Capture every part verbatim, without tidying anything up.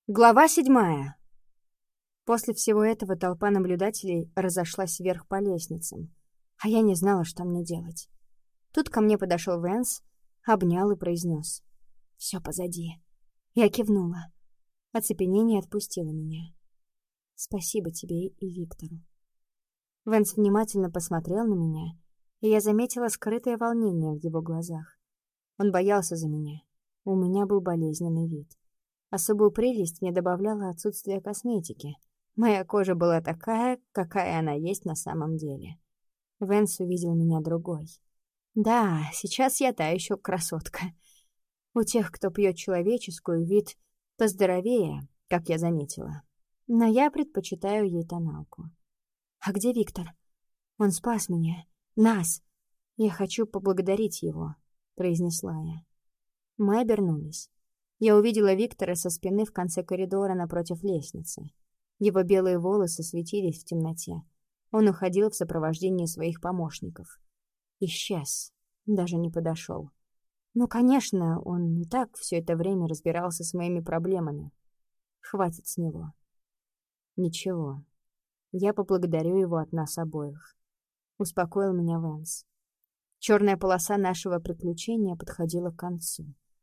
Глава седьмая. После всего этого толпа наблюдателей разошлась вверх по лестницам, а я не знала, что мне делать. Тут ко мне подошел Вэнс, обнял и произнес: «Все позади». Я кивнула. Оцепенение отпустило меня. «Спасибо тебе и Виктору». Вэнс внимательно посмотрел на меня, и я заметила скрытое волнение в его глазах. Он боялся за меня. У меня был болезненный вид. Особую прелесть мне добавляло отсутствие косметики. Моя кожа была такая, какая она есть на самом деле. Вэнс увидел меня другой. Да, сейчас я та еще красотка. У тех, кто пьет человеческую, вид поздоровее, как я заметила. Но я предпочитаю ей тоналку. А где Виктор? Он спас меня. Нас. Я хочу поблагодарить его, произнесла я. Мы обернулись. Я увидела Виктора со спины в конце коридора напротив лестницы. Его белые волосы светились в темноте. Он уходил в сопровождении своих помощников. Исчез. Даже не подошел. Ну, конечно, он и так все это время разбирался с моими проблемами. Хватит с него. Ничего. Я поблагодарю его от нас обоих. Успокоил меня Вэнс. Черная полоса нашего приключения подходила к концу.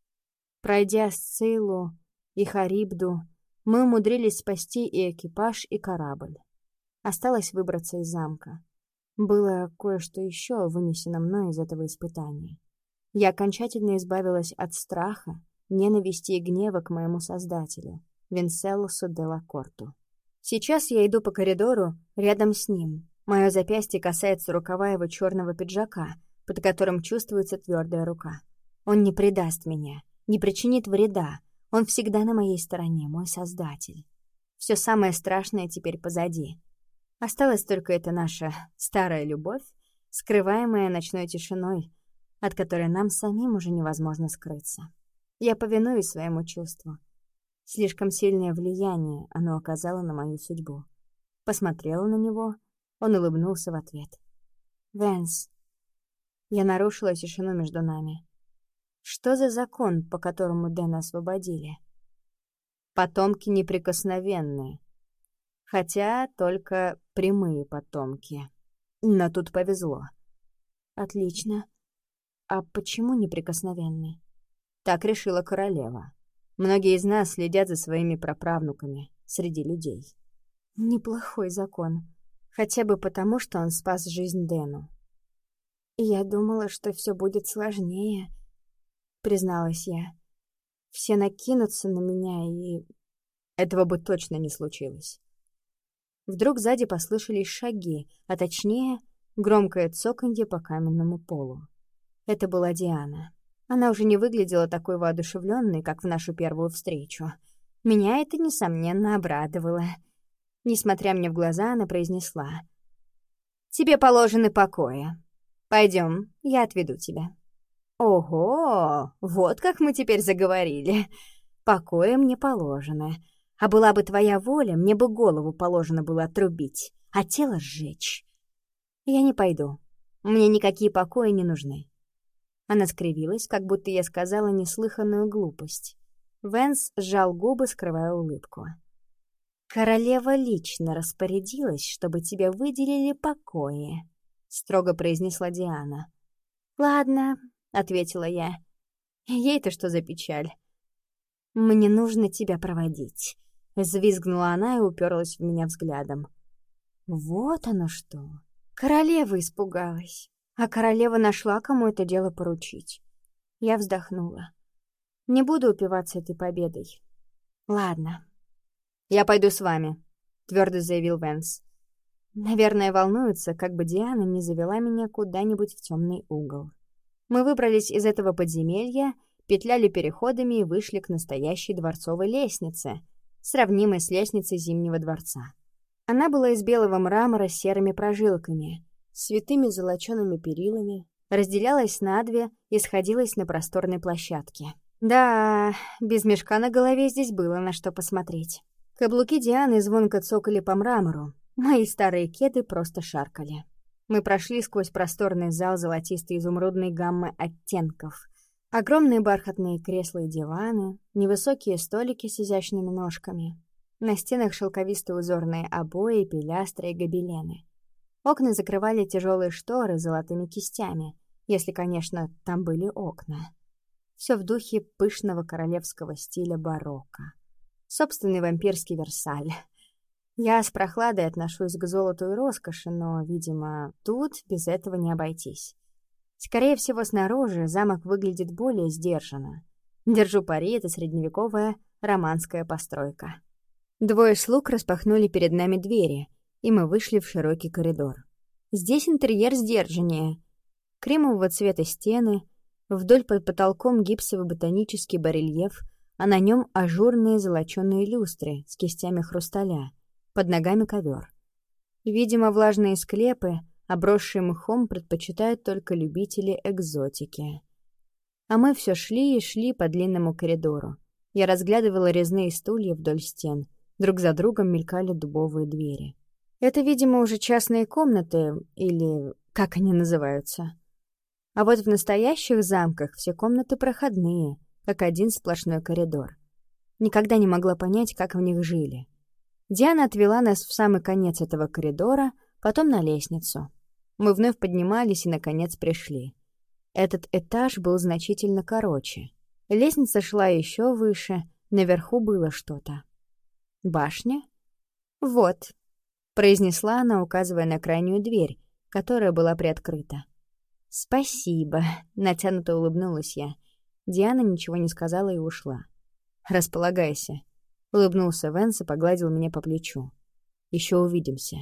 Пройдя Сциллу и Харибду, мы умудрились спасти и экипаж, и корабль. Осталось выбраться из замка. Было кое-что еще вынесено мной из этого испытания. Я окончательно избавилась от страха, ненависти и гнева к моему создателю, Венселосу де ла Корту. Сейчас я иду по коридору рядом с ним. Мое запястье касается рукава его черного пиджака, под которым чувствуется твердая рука. Он не предаст меня. Не причинит вреда. Он всегда на моей стороне, мой создатель. Все самое страшное теперь позади. Осталась только эта наша старая любовь, скрываемая ночной тишиной, от которой нам самим уже невозможно скрыться. Я повинуюсь своему чувству. Слишком сильное влияние оно оказало на мою судьбу. Посмотрела на него, он улыбнулся в ответ. «Вэнс». Я нарушила тишину между нами. Что за закон, по которому Дэна освободили? Потомки неприкосновенные. Хотя только прямые потомки. Но тут повезло. Отлично. А почему неприкосновенные? Так решила королева. Многие из нас следят за своими праправнуками среди людей. Неплохой закон. Хотя бы потому, что он спас жизнь Дэну. Я думала, что все будет сложнее, призналась я. Все накинутся на меня, и... Этого бы точно не случилось. Вдруг сзади послышались шаги, а точнее, громкое цоканье по каменному полу. Это была Диана. Она уже не выглядела такой воодушевленной, как в нашу первую встречу. Меня это, несомненно, обрадовало. Несмотря мне в глаза, она произнесла: «Тебе положены покои. Пойдем, я отведу тебя». Ого, вот как мы теперь заговорили. Покоя мне положено. А была бы твоя воля, мне бы голову положено было отрубить, а тело сжечь. Я не пойду. Мне никакие покои не нужны. Она скривилась, как будто я сказала неслыханную глупость. Вэнс сжал губы, скрывая улыбку. «Королева лично распорядилась, чтобы тебе выделили покои», — строго произнесла Диана. «Ладно», — ответила я. «Ей-то что за печаль?» «Мне нужно тебя проводить», — взвизгнула она и уперлась в меня взглядом. «Вот оно что!» Королева испугалась, а королева нашла, кому это дело поручить. Я вздохнула. «Не буду упиваться этой победой. Ладно». «Я пойду с вами», — твердо заявил Вэнс. Наверное, волнуется, как бы Диана не завела меня куда-нибудь в темный угол. Мы выбрались из этого подземелья, петляли переходами и вышли к настоящей дворцовой лестнице, сравнимой с лестницей Зимнего дворца. Она была из белого мрамора с серыми прожилками, с святыми золочеными перилами, разделялась на две и сходилась на просторной площадке. Да, без мешка на голове здесь было на что посмотреть. Каблуки Дианы звонко цокали по мрамору, мои старые кеды просто шаркали. Мы прошли сквозь просторный зал золотистой изумрудной гаммы оттенков. Огромные бархатные кресла и диваны, невысокие столики с изящными ножками. На стенах шелковистые узорные обои, пилястры и гобелены. Окна закрывали тяжелые шторы с золотыми кистями, если, конечно, там были окна. Все в духе пышного королевского стиля барокко. Собственный вампирский Версаль. Я с прохладой отношусь к золоту и роскоши, но, видимо, тут без этого не обойтись. Скорее всего, снаружи замок выглядит более сдержанно. Держу пари, это средневековая романская постройка. Двое слуг распахнули перед нами двери, и мы вышли в широкий коридор. Здесь интерьер сдержаннее. Кремового цвета стены, вдоль под потолком гипсовый ботанический барельеф, а на нем ажурные золоченые люстры с кистями хрусталя, под ногами ковер. Видимо, влажные склепы, обросшие мхом, предпочитают только любители экзотики. А мы все шли и шли по длинному коридору. Я разглядывала резные стулья вдоль стен, друг за другом мелькали дубовые двери. Это, видимо, уже частные комнаты, или как они называются. А вот в настоящих замках все комнаты проходные, как один сплошной коридор. Никогда не могла понять, как в них жили. Диана отвела нас в самый конец этого коридора, потом на лестницу. Мы вновь поднимались и, наконец, пришли. Этот этаж был значительно короче. Лестница шла еще выше, наверху было что-то. «Башня?» «Вот», — произнесла она, указывая на крайнюю дверь, которая была приоткрыта. «Спасибо», — натянуто улыбнулась я. Диана ничего не сказала и ушла. «Располагайся», — улыбнулся Венс и погладил меня по плечу. «Еще увидимся».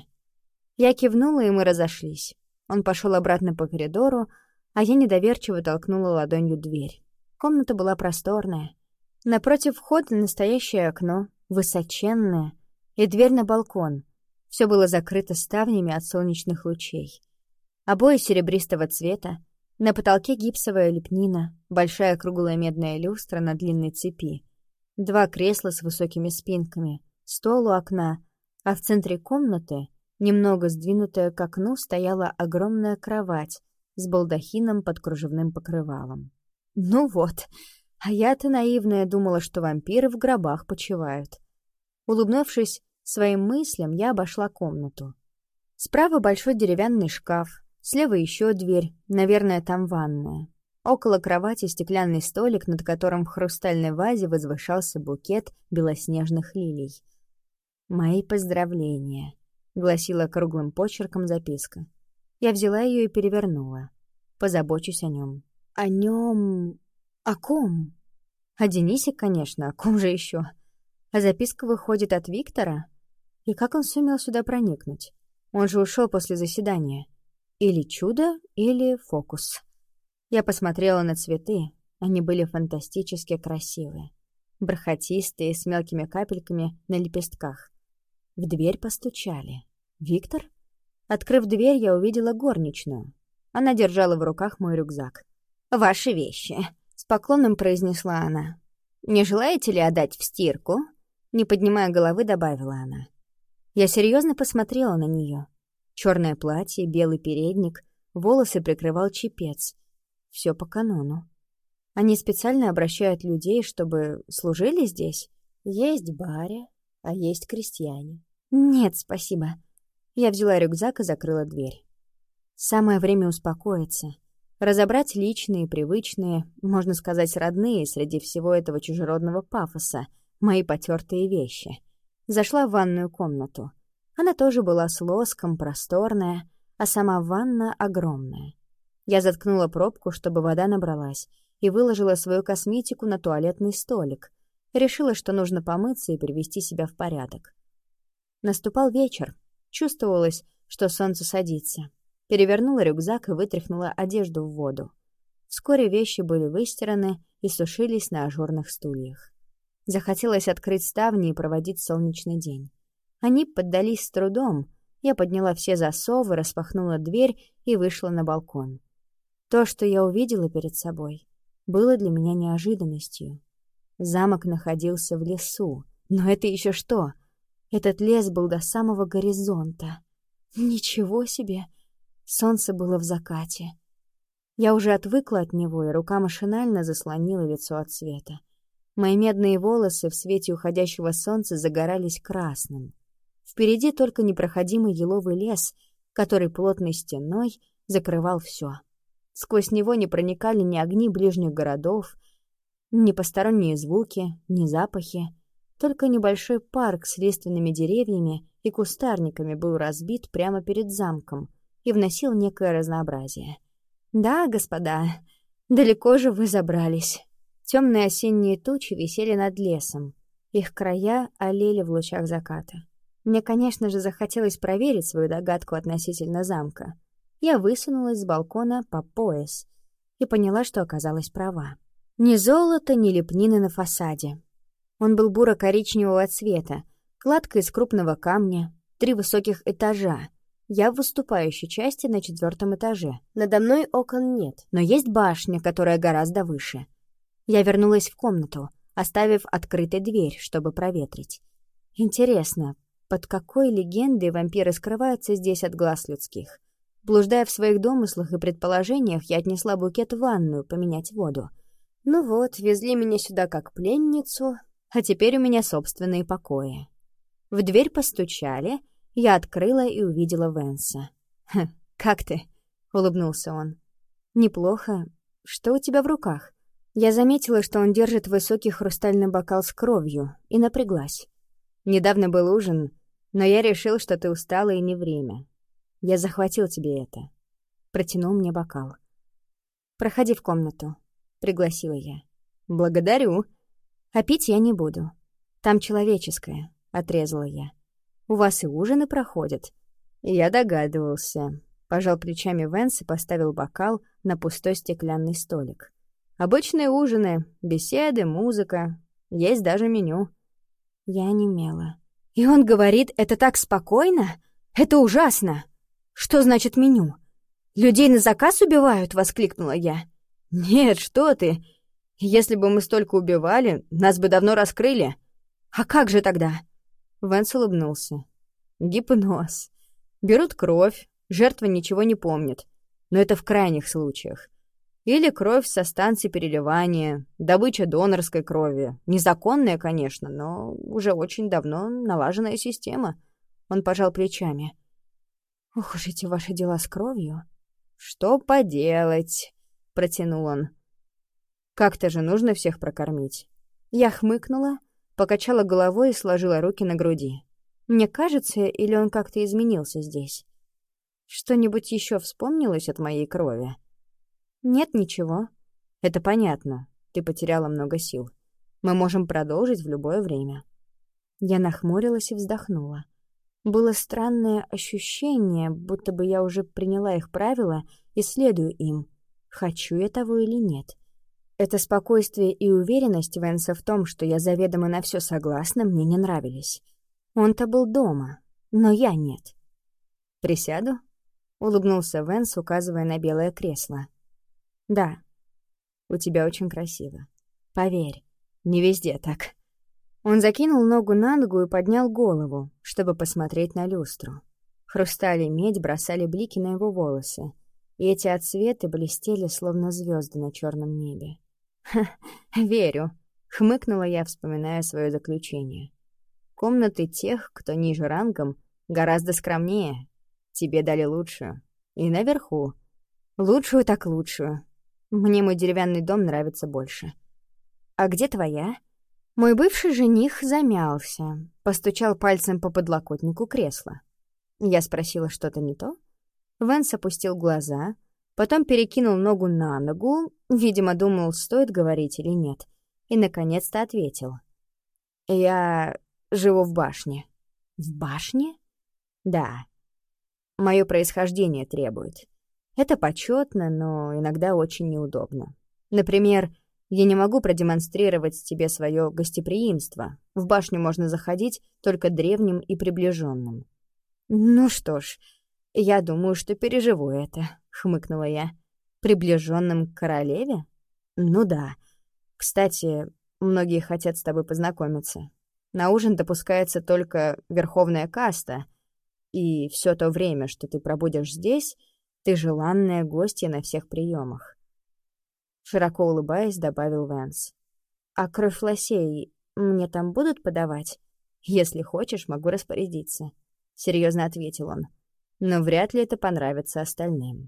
Я кивнула, и мы разошлись. Он пошел обратно по коридору, а я недоверчиво толкнула ладонью дверь. Комната была просторная. Напротив входа настоящее окно, высоченное, и дверь на балкон. Все было закрыто ставнями от солнечных лучей. Обои серебристого цвета, на потолке гипсовая лепнина, большая круглая медная люстра на длинной цепи, два кресла с высокими спинками, стол у окна, а в центре комнаты, немного сдвинутая к окну, стояла огромная кровать с балдахином под кружевным покрывалом. Ну вот, а я-то наивная думала, что вампиры в гробах почивают. Улыбнувшись своим мыслям, я обошла комнату. Справа большой деревянный шкаф, слева еще дверь, наверное, там ванная. Около кровати стеклянный столик, над которым в хрустальной вазе возвышался букет белоснежных лилий. «Мои поздравления», — гласила круглым почерком записка. Я взяла ее и перевернула. «Позабочусь о нем». «О нем... О ком?» «О Денисе, конечно, о ком же еще?» А записка выходит от Виктора? И как он сумел сюда проникнуть? Он же ушел после заседания. Или чудо, или фокус. Я посмотрела на цветы. Они были фантастически красивые. Бархатистые, с мелкими капельками на лепестках. В дверь постучали. «Виктор?» Открыв дверь, я увидела горничную. Она держала в руках мой рюкзак. «Ваши вещи», — с поклоном произнесла она. «Не желаете ли отдать в стирку?» Не поднимая головы, добавила она. Я серьезно посмотрела на нее. Черное платье, белый передник, волосы прикрывал чепец. Все по канону. Они специально обращают людей, чтобы служили здесь? Есть баре, а есть крестьяне. Нет, спасибо. Я взяла рюкзак и закрыла дверь. Самое время успокоиться. Разобрать личные, привычные, можно сказать, родные среди всего этого чужеродного пафоса, мои потертые вещи. Зашла в ванную комнату. Она тоже была с лоском, просторная, а сама ванна огромная. Я заткнула пробку, чтобы вода набралась, и выложила свою косметику на туалетный столик. Решила, что нужно помыться и привести себя в порядок. Наступал вечер. Чувствовалось, что солнце садится. Перевернула рюкзак и вытряхнула одежду в воду. Вскоре вещи были выстираны и сушились на ажурных стульях. Захотелось открыть ставни и проводить солнечный день. Они поддались с трудом. Я подняла все засовы, распахнула дверь и вышла на балкон. То, что я увидела перед собой, было для меня неожиданностью. Замок находился в лесу. Но это еще что? Этот лес был до самого горизонта. Ничего себе! Солнце было в закате. Я уже отвыкла от него, и рука машинально заслонила лицо от света. Мои медные волосы в свете уходящего солнца загорались красным. Впереди только непроходимый еловый лес, который плотной стеной закрывал все. Сквозь него не проникали ни огни ближних городов, ни посторонние звуки, ни запахи. Только небольшой парк с лиственными деревьями и кустарниками был разбит прямо перед замком и вносил некое разнообразие. «Да, господа, далеко же вы забрались». Темные осенние тучи висели над лесом. Их края олели в лучах заката. Мне, конечно же, захотелось проверить свою догадку относительно замка. Я высунулась с балкона по пояс и поняла, что оказалась права. Ни золота, ни лепнины на фасаде. Он был буро-коричневого цвета, кладка из крупного камня, три высоких этажа. Я в выступающей части на четвертом этаже. Надо мной окон нет, но есть башня, которая гораздо выше. Я вернулась в комнату, оставив открытой дверь, чтобы проветрить. Интересно, под какой легендой вампиры скрываются здесь от глаз людских? Блуждая в своих домыслах и предположениях, я отнесла букет в ванную поменять воду. Ну вот, везли меня сюда как пленницу, а теперь у меня собственные покои. В дверь постучали, я открыла и увидела Венса. «Хм, как ты?» — улыбнулся он. «Неплохо. Что у тебя в руках?» Я заметила, что он держит высокий хрустальный бокал с кровью, и напряглась. «Недавно был ужин, но я решил, что ты устала и не время. Я захватил тебе это». Протянул мне бокал. «Проходи в комнату», — пригласила я. «Благодарю. А пить я не буду. Там человеческое», — отрезала я. «У вас и ужины проходят». Я догадывался. Пожал плечами Венс и поставил бокал на пустой стеклянный столик. «Обычные ужины, беседы, музыка. Есть даже меню». Я онемела. «И он говорит, это так спокойно? Это ужасно! Что значит меню? Людей на заказ убивают?» — воскликнула я. «Нет, что ты! Если бы мы столько убивали, нас бы давно раскрыли. А как же тогда?» Венс улыбнулся. «Гипноз. Берут кровь, жертва ничего не помнит. Но это в крайних случаях. Или кровь со станции переливания, добыча донорской крови. Незаконная, конечно, но уже очень давно налаженная система». Он пожал плечами. «Ох уж эти ваши дела с кровью». «Что поделать?» — протянул он. «Как-то же нужно всех прокормить». Я хмыкнула, покачала головой и сложила руки на груди. Мне кажется, или он как-то изменился здесь? Что-нибудь еще вспомнилось от моей крови? Нет, ничего. Это понятно. Ты потеряла много сил. Мы можем продолжить в любое время. Я нахмурилась и вздохнула. Было странное ощущение, будто бы я уже приняла их правила и следую им. Хочу я того или нет. Это спокойствие и уверенность Венса в том, что я заведомо на все согласна, мне не нравились. Он-то был дома, но я нет. «Присяду?» — улыбнулся Венс, указывая на белое кресло. «Да, у тебя очень красиво. Поверь, не везде так». Он закинул ногу на ногу и поднял голову, чтобы посмотреть на люстру. Хрусталь и медь бросали блики на его волосы, и эти отсветы блестели, словно звезды на черном небе. «Ха, верю», — хмыкнула я, вспоминая свое заключение. «Комнаты тех, кто ниже рангом, гораздо скромнее. Тебе дали лучшую. И наверху. Лучшую так лучшую. Мне мой деревянный дом нравится больше». «А где твоя?» Мой бывший жених замялся, постучал пальцем по подлокотнику кресла. Я спросила, что-то не то. Венс опустил глаза, потом перекинул ногу на ногу, видимо, думал, стоит говорить или нет, и, наконец-то, ответил. «Я живу в башне». «В башне?» «Да. Мое происхождение требует. Это почетно, но иногда очень неудобно. Например, я не могу продемонстрировать тебе свое гостеприимство. В башню можно заходить только древним и приближенным». «Ну что ж, я думаю, что переживу это», — хмыкнула я. «Приближенным к королеве? Ну да. Кстати, многие хотят с тобой познакомиться. На ужин допускается только верховная каста, и все то время, что ты пробудешь здесь, Ты желанная гостья на всех приемах. Широко улыбаясь, добавил Вэнс. А кровь лосей мне там будут подавать? Если хочешь, могу распорядиться. Серьезно ответил он. Но вряд ли это понравится остальным.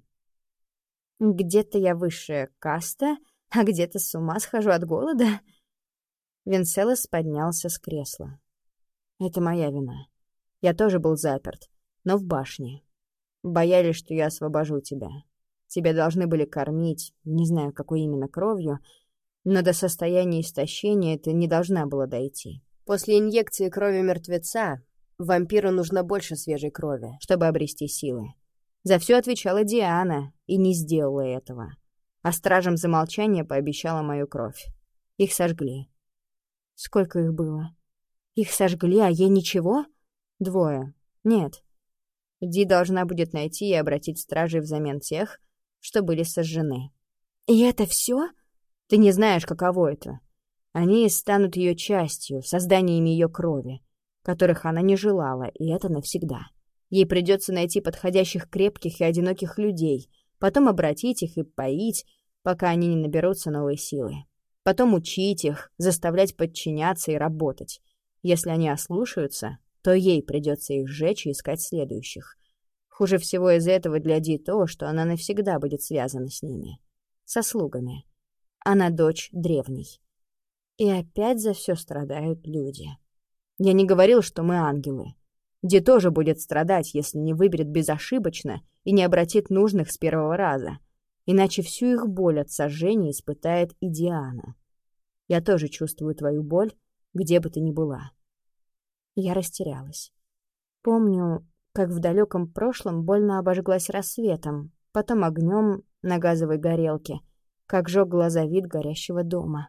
Где-то я высшая каста, а где-то с ума схожу от голода. Венселос поднялся с кресла. Это моя вина. Я тоже был заперт, но в башне. Боялись, что я освобожу тебя. Тебя должны были кормить, не знаю, какой именно кровью, но до состояния истощения ты не должна была дойти. После инъекции крови мертвеца вампиру нужно больше свежей крови, чтобы обрести силы. За все отвечала Диана и не сделала этого. А стражам за молчание пообещала мою кровь. Их сожгли. Сколько их было? Их сожгли, а ей ничего? Двое. Нет. Ди должна будет найти и обратить стражей взамен тех, что были сожжены. И это все? Ты не знаешь, каково это. Они станут ее частью, созданиями ее крови, которых она не желала, и это навсегда. Ей придется найти подходящих крепких и одиноких людей, потом обратить их и поить, пока они не наберутся новой силы. Потом учить их, заставлять подчиняться и работать. Если они ослушаются, то ей придется их сжечь и искать следующих. Хуже всего из этого для Ди то, что она навсегда будет связана с ними. Со слугами. Она дочь древней. И опять за все страдают люди. Я не говорил, что мы ангелы. Ди тоже будет страдать, если не выберет безошибочно и не обратит нужных с первого раза. Иначе всю их боль от сожжения испытает и Диана. Я тоже чувствую твою боль, где бы ты ни была. Я растерялась. Помню, как в далеком прошлом больно обожглась рассветом, потом огнем на газовой горелке, как жег глаза вид горящего дома.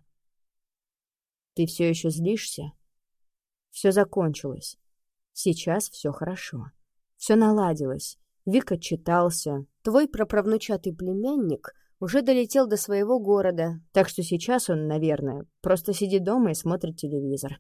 Ты все еще злишься? Все закончилось. Сейчас все хорошо. Все наладилось. Вик отчитался. Твой праправнучатый племянник уже долетел до своего города, так что сейчас он, наверное, просто сидит дома и смотрит телевизор.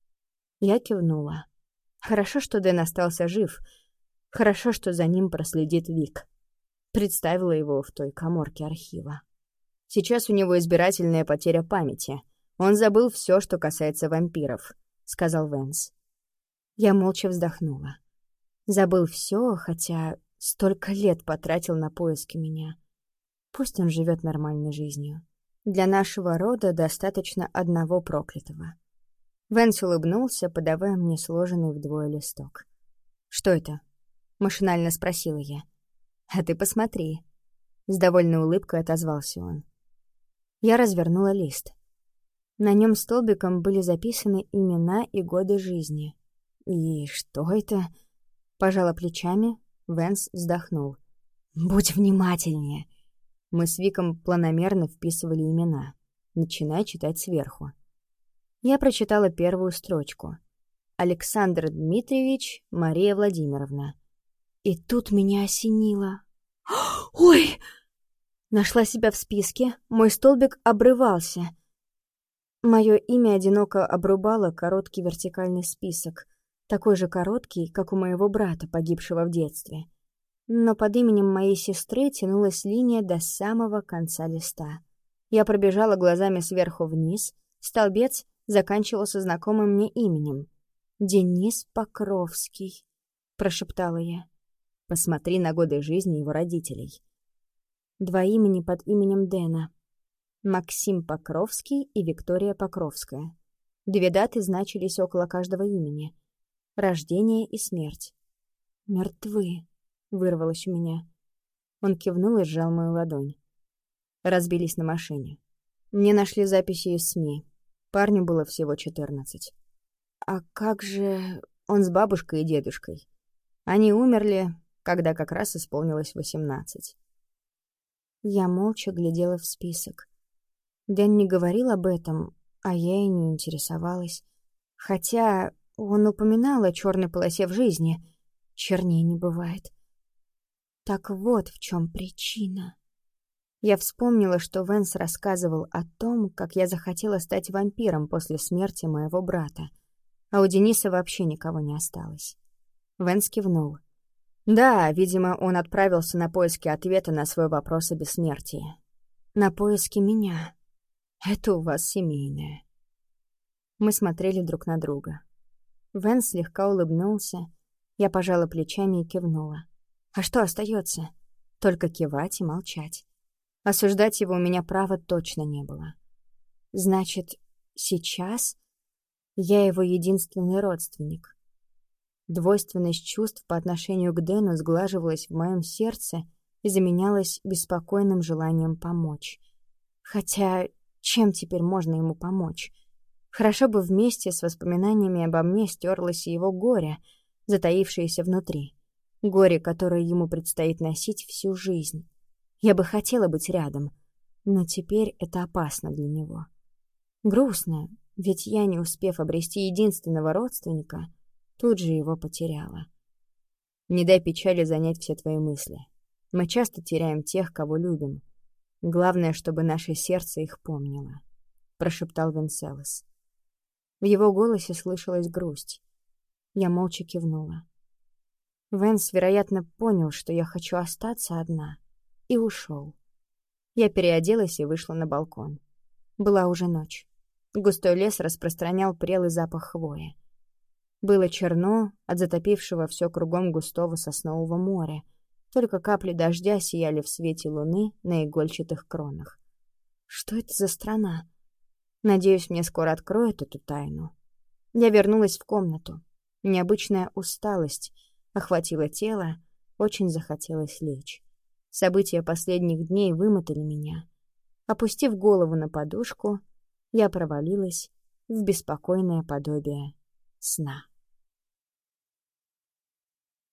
Я кивнула. Хорошо, что Дэн остался жив. Хорошо, что за ним проследит Вик. Представила его в той каморке архива. Сейчас у него избирательная потеря памяти. Он забыл все, что касается вампиров, сказал Вэнс. Я молча вздохнула. Забыл все, хотя столько лет потратил на поиски меня. Пусть он живет нормальной жизнью. Для нашего рода достаточно одного проклятого. Вэнс улыбнулся, подавая мне сложенный вдвое листок. «Что это?» — машинально спросила я. «А ты посмотри». С довольной улыбкой отозвался он. Я развернула лист. На нем столбиком были записаны имена и годы жизни. «И что это?» — пожала плечами. Вэнс вздохнул. «Будь внимательнее». Мы с Виком планомерно вписывали имена, начиная читать сверху. Я прочитала первую строчку. Александр Дмитриевич, Мария Владимировна. И тут меня осенило. «Ой!» Нашла себя в списке, мой столбик обрывался. Мое имя одиноко обрубало короткий вертикальный список, такой же короткий, как у моего брата, погибшего в детстве. Но под именем моей сестры тянулась линия до самого конца листа. Я пробежала глазами сверху вниз, столбец заканчивался знакомым мне именем. «Денис Покровский», — прошептала я. «Посмотри на годы жизни его родителей». Два имени под именем Дэна. Максим Покровский и Виктория Покровская. Две даты значились около каждого имени. Рождение и смерть. «Мертвы», — вырвалось у меня. Он кивнул и сжал мою ладонь. Разбились на машине. Мне нашли записи из СМИ. Парню было всего четырнадцать. А как же... Он с бабушкой и дедушкой. Они умерли, когда как раз исполнилось восемнадцать. Я молча глядела в список. Дэн не говорил об этом, а я и не интересовалась. Хотя он упоминал о черной полосе в жизни. Черней не бывает. Так вот в чем причина. Я вспомнила, что Вэнс рассказывал о том, как я захотела стать вампиром после смерти моего брата, а у Дениса вообще никого не осталось. Вэнс кивнул. Да, видимо, он отправился на поиски ответа на свой вопрос о бессмертии. На поиски меня. Это у вас семейное. Мы смотрели друг на друга. Вэнс слегка улыбнулся. Я пожала плечами и кивнула. А что остается? Только кивать и молчать. Осуждать его у меня права точно не было. Значит, сейчас я его единственный родственник. Двойственность чувств по отношению к Дэну сглаживалась в моем сердце и заменялась беспокойным желанием помочь. Хотя, чем теперь можно ему помочь? Хорошо бы вместе с воспоминаниями обо мне стерлось и его горе, затаившееся внутри. Горе, которое ему предстоит носить всю жизнь. Я бы хотела быть рядом, но теперь это опасно для него. Грустно, ведь я, не успев обрести единственного родственника, тут же его потеряла. Не дай печали занять все твои мысли. Мы часто теряем тех, кого любим. Главное, чтобы наше сердце их помнило, — прошептал Венселос. В его голосе слышалась грусть. Я молча кивнула. Венс, вероятно, понял, что я хочу остаться одна, и ушел. Я переоделась и вышла на балкон. Была уже ночь. Густой лес распространял прелый запах хвои. Было черно от затопившего все кругом густого соснового моря. Только капли дождя сияли в свете луны на игольчатых кронах. Что это за страна? Надеюсь, мне скоро откроют эту тайну. Я вернулась в комнату. Необычная усталость охватила тело, очень захотелось лечь. События последних дней вымотали меня. Опустив голову на подушку, я провалилась в беспокойное подобие сна.